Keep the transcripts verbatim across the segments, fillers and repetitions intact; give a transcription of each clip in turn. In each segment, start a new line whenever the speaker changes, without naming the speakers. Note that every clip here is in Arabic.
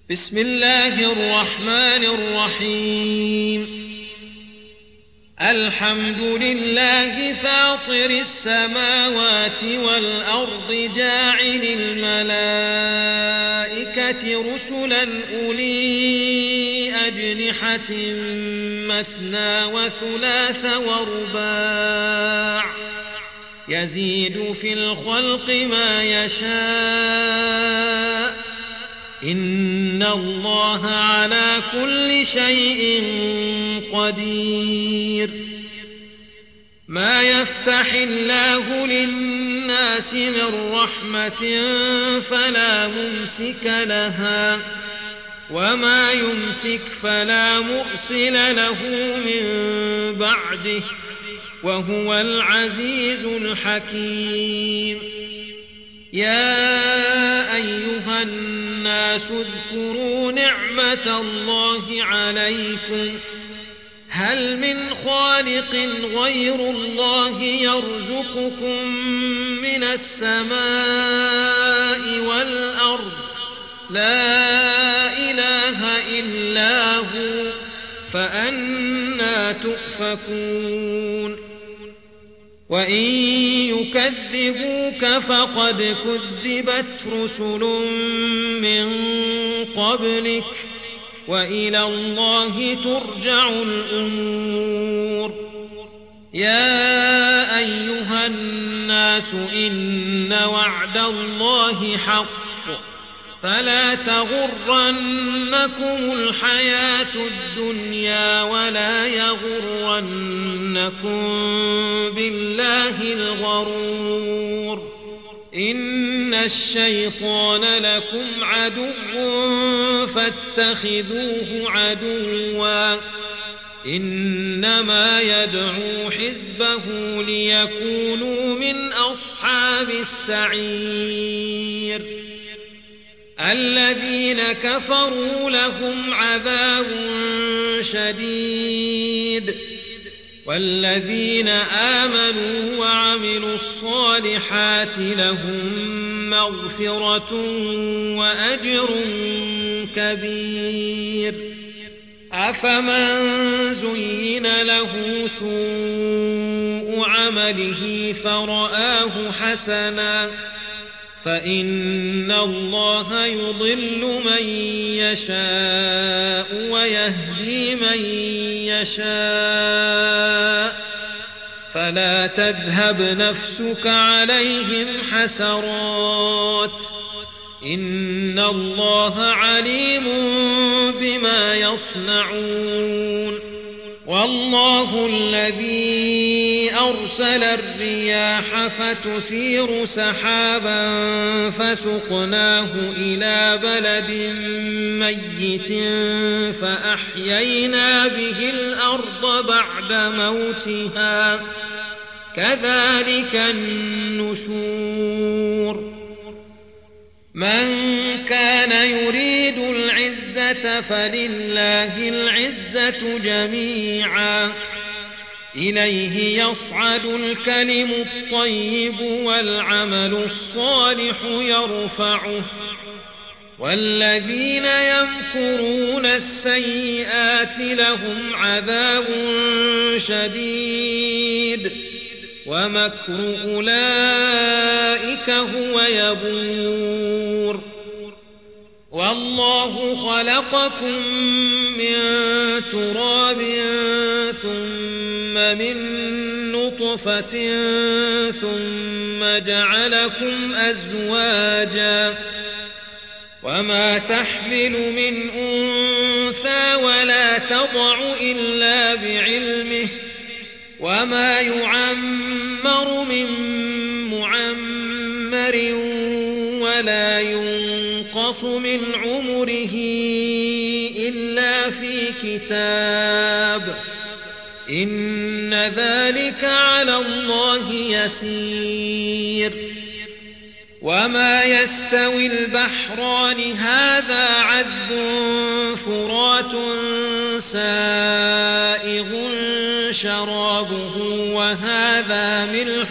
بسم الله الرحمن الرحيم الحمد لله فاطر السماوات والأرض جاعل الملائكة رسلا أولي أجنحة مثنى وثلاث ورباع يزيد في الخلق ما يشاء إن الله على كل شيء قدير ما يفتح الله للناس من رحمة فلا ممسك لها وما يمسك فلا مرسل له من بعده وهو العزيز الحكيم يا أيها الناس اذكروا نعمة الله عليكم هل من خالق غير الله يرزقكم من السماء والأرض لا إله إلا هو فأنى تؤفكون وإن يكذبوك فقد كذبت رسل من قبلك وإلى الله ترجع الأمور يا أيها الناس إن وعد الله حق فلا تغرنكم الحياة الدنيا ولا يغرنكم بالله الغرور إن الشيطان لكم عدو فاتخذوه عدوا إنما يدعو حزبه ليكونوا من أصحاب السعير الذين كفروا لهم عذاب شديد والذين آمنوا وعملوا الصالحات لهم مغفرة وأجر كبير أفمن زين له سوء عمله فرآه حسنا فإن الله يضل من يشاء ويهدي من يشاء فلا تذهب نفسك عليهم حسرات إن الله عليم بما يصنعون والله الذي أرسل الرياح فتثير سحابا فسقناه إلى بلد ميت فأحيينا به الأرض بعد موتها كذلك النشور من كان يريد العزة فلله العزة جميعا إليه يصعد الكلم الطيب والعمل الصالح يرفعه والذين يمكرون السيئات لهم عذاب شديد ومكر أولئك هو يبور والله خلقكم من تراب ثم من نطفة ثم جعلكم أزواجا وما تحمل من أنثى ولا تضع إلا بعلمه وما يعمر من معمر ولا ينقص من عمره إلا في كتاب إن ذلك على الله يسير وما يستوي البحران هذا عذب فرات سائغ شرابه وهذا ملح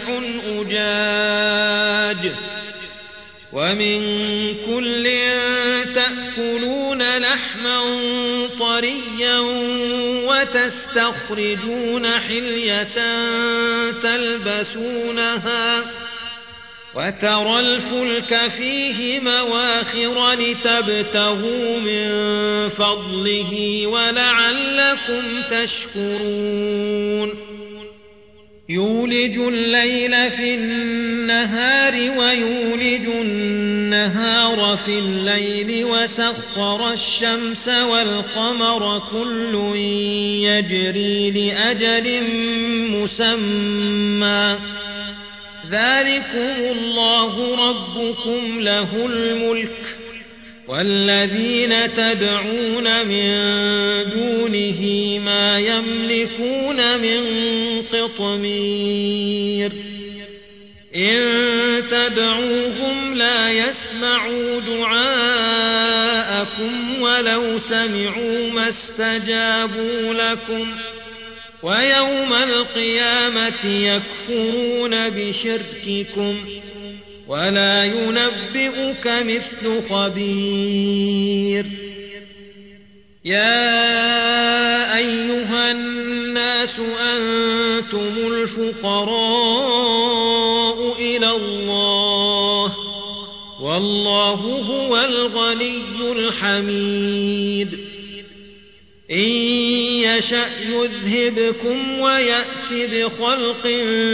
أجاج ومن كل تأكلون لحما طريا وتستخرجون حلية تلبسونها وترى الفلك فيه مواخر لتبتغوا من فضله ولعلكم تشكرون يولج الليل في النهار ويولج النهار في الليل وسخر الشمس والقمر كل يجري لأجل مسمى ذلكم الله ربكم له الملك والذين تدعون من دونه ما يملكون من قطمير إن تدعوهم لا يسمعوا دعاءكم ولو سمعوا ما استجابوا لكم ويوم القيامة يكفرون بشرككم ولا ينبئك مثل خبير يا أيها الناس أنتم الفقراء إلى الله والله هو الغني الحميد إن يشأ يذهبكم ويأت بخلق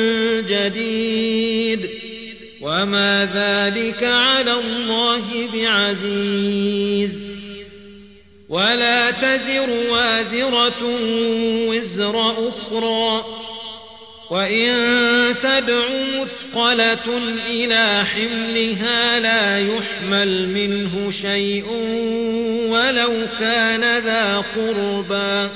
جديد وما ذلك على الله بعزيز ولا تزر وازرة وزر أخرى وإن تدع مثقلة إلى حملها لا يحمل منه شيء ولو كان ذا قربى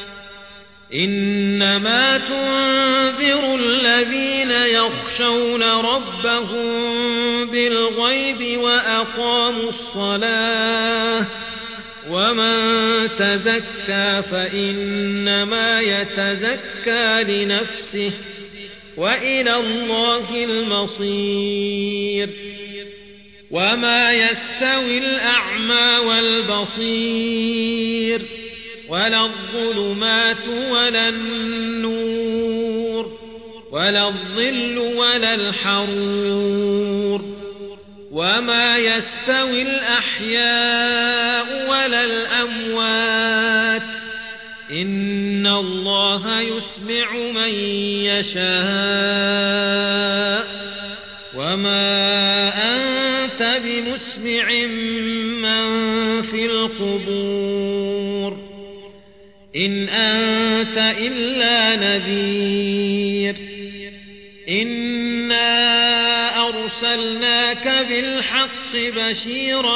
إنما تنذر الذين يخشون ربهم بالغيب وأقاموا الصلاة ومن تزكى فإنما يتزكى لنفسه وإلى الله المصير وما يستوي الأعمى والبصير ولا الظلمات ولا النور ولا الظل ولا الحرور وما يستوي الأحياء ولا الأموات إن الله يسمع من يشاء وما أنت بمسمع من في القبور إن أنت إلا نذير إنا أرسلناك بالحق بشيرا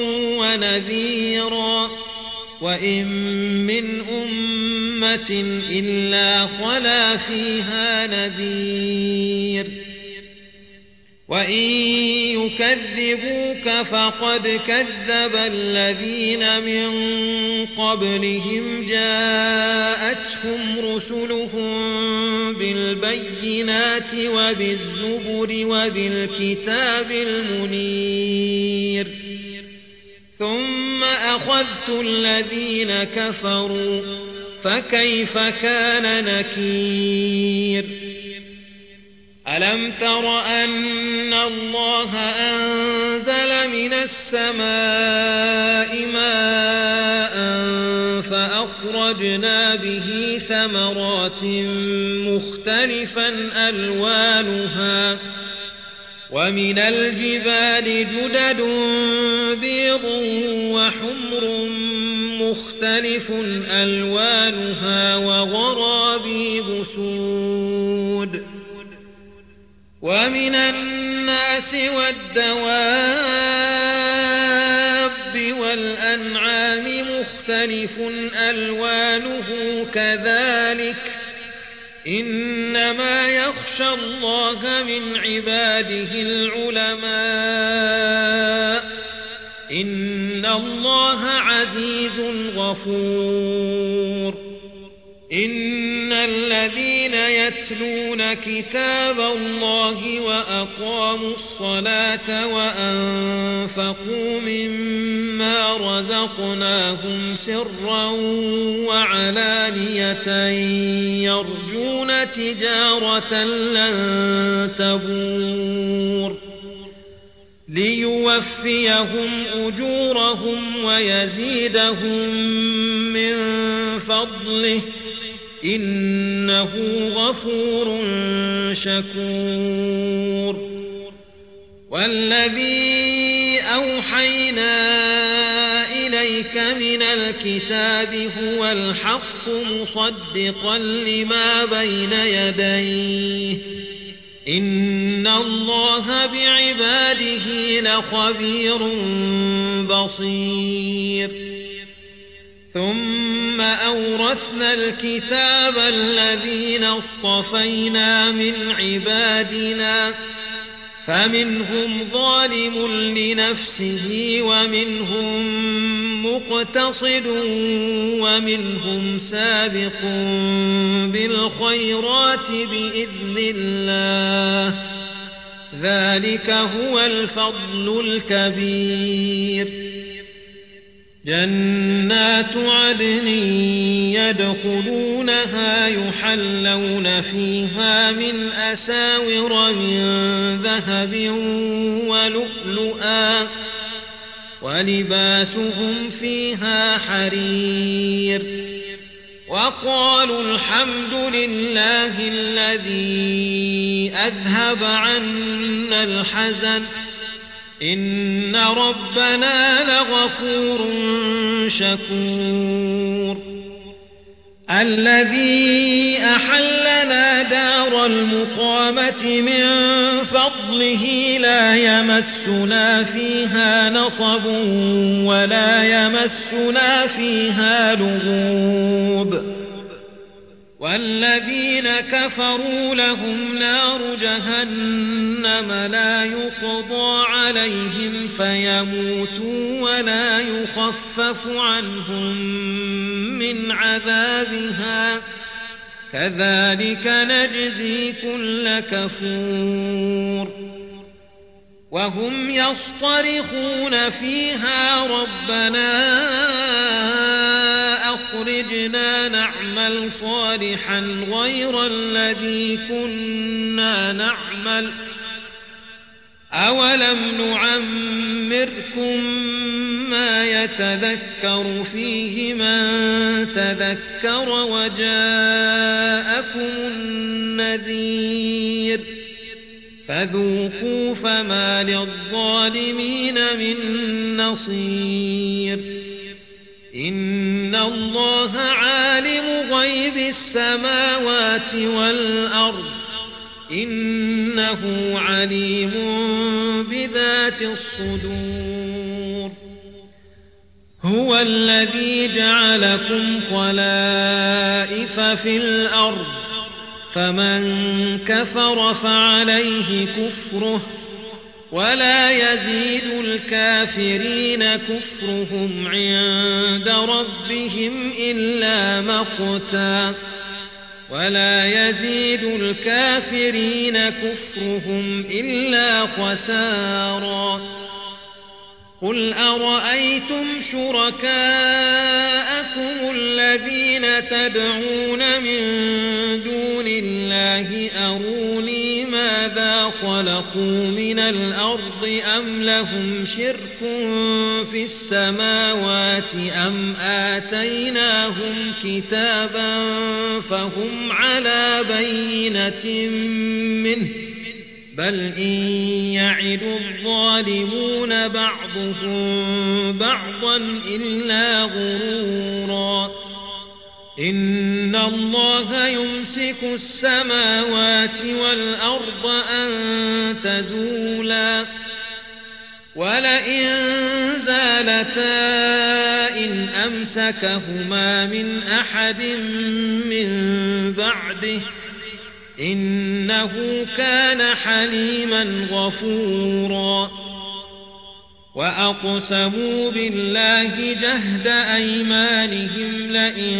ونذيرا وإن من أمة إلا خلا فيها نذير وإن يكذبوك فقد كذب الذين من قبلهم جاءتهم رسلهم بالبينات وبالزبر وبالكتاب المنير ثم أخذت الذين كفروا فكيف كان نكير ألم تر أن الله أنزل من السماء ماء فأخرجنا به ثمرات مختلفا ألوانها ومن الجبال جدد بيض وحمر مختلف ألوانها وغرابيب سود ومن الناس والدواب والأنعام مختلف ألوانه كذلك إنما يخشى الله من عباده العلماء إن الله عزيز غفور إن الذين يتلون كتاب الله وأقاموا الصلاة وأنفقوا مما رزقناهم سرا وعلانية يرجون تجارة لن تبور ليوفيهم أجورهم ويزيدهم من فضله إنه غفور شكور والذي أوحينا إليك من الكتاب هو الحق مصدقا لما بين يديه إن الله بعباده لخبير بصير ثم أورثنا الكتاب الذين اصطفينا من عبادنا فمنهم ظالم لنفسه ومنهم مقتصد ومنهم سابق بالخيرات بإذن الله ذلك هو الفضل الكبير جنات عدن يدخلونها يحلون فيها من أساور من ذهب ولؤلؤا ولباسهم فيها حرير وقالوا الحمد لله الذي أذهب عنا الحزن إن ربنا لغفور شكور الذي أحلنا دار المقامة من فضله لا يمسنا فيها نصب ولا يمسنا فيها لغوب والذين كفروا لهم نار جهنم لا يقضى عليهم فيموتوا ولا يخفف عنهم من عذابها كذلك نجزي كل كفور وهم يصطرخون فيها ربنا أخرجنا نعمل صالحا غير الذي كنا نعمل أولم نعمركم ما يتذكر فيه من تذكر وجاءكم النذير فذوقوا فما للظالمين من نصير إن الله عالم غيب السماوات والأرض إنه عليم بذات الصدور هو الذي جعلكم خلائف في الأرض فمن كفر فعليه كفره ولا يزيد الكافرين كفرهم عند ربهم إلا مقتا ولا يزيد الكافرين كفرهم إلا خسارا قل أرأيتم شركاءكم الذين تدعون من دون الله أروني ماذا خلقوا من الأرض أم لهم شرك في السماوات أم آتيناهم كتابا فهم على بينة منه بل إن يعد الظالمون بعضهم بعضا إلا غرورا إن الله يمسك السماوات والأرض أن تزولا ولئن زالتا إن أمسكهما من أحد من بعده إنه كان حليما غفورا وأقسموا بالله جهد أيمانهم لئن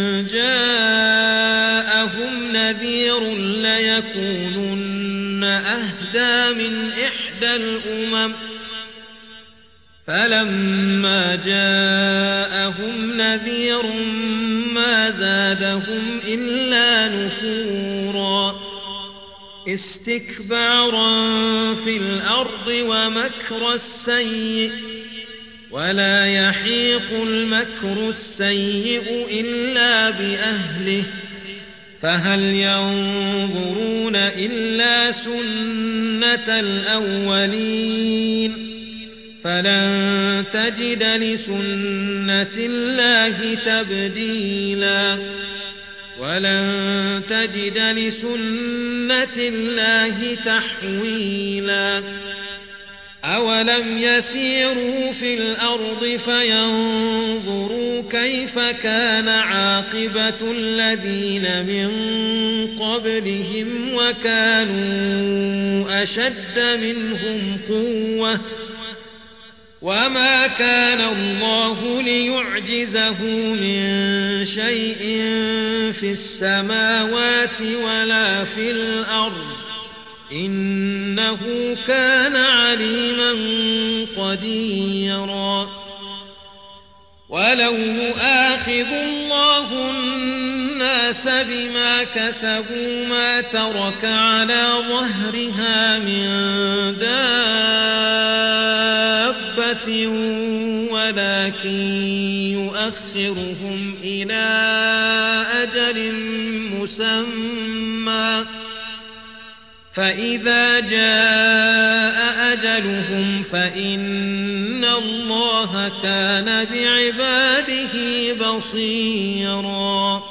جاءهم نذير ليكونن أهدى من إحدى الأمم فلما جاءهم نذير ما زادهم إلا نفورا استكبارا في الأرض ومكر السيء ولا يحيق المكر السيء إلا بأهله فهل ينظرون إلا سنة الأولين فلن تجد لسنة الله تبديلا ولن تجد لسنة الله تحويلا أولم يسيروا في الأرض فينظروا كيف كان عاقبة الذين من قبلهم وكانوا أشد منهم قوة وما كان الله ليعجزه من شيء في السماوات ولا في الأرض إنه كان عليما قديرا ولو يؤاخذ الله الناس بما كسبوا ما ترك على ظهرها من دابة ولكن يؤخرهم إلى أجل مسمى فإذا جاء أجلهم فإن الله كان بعباده بصيرا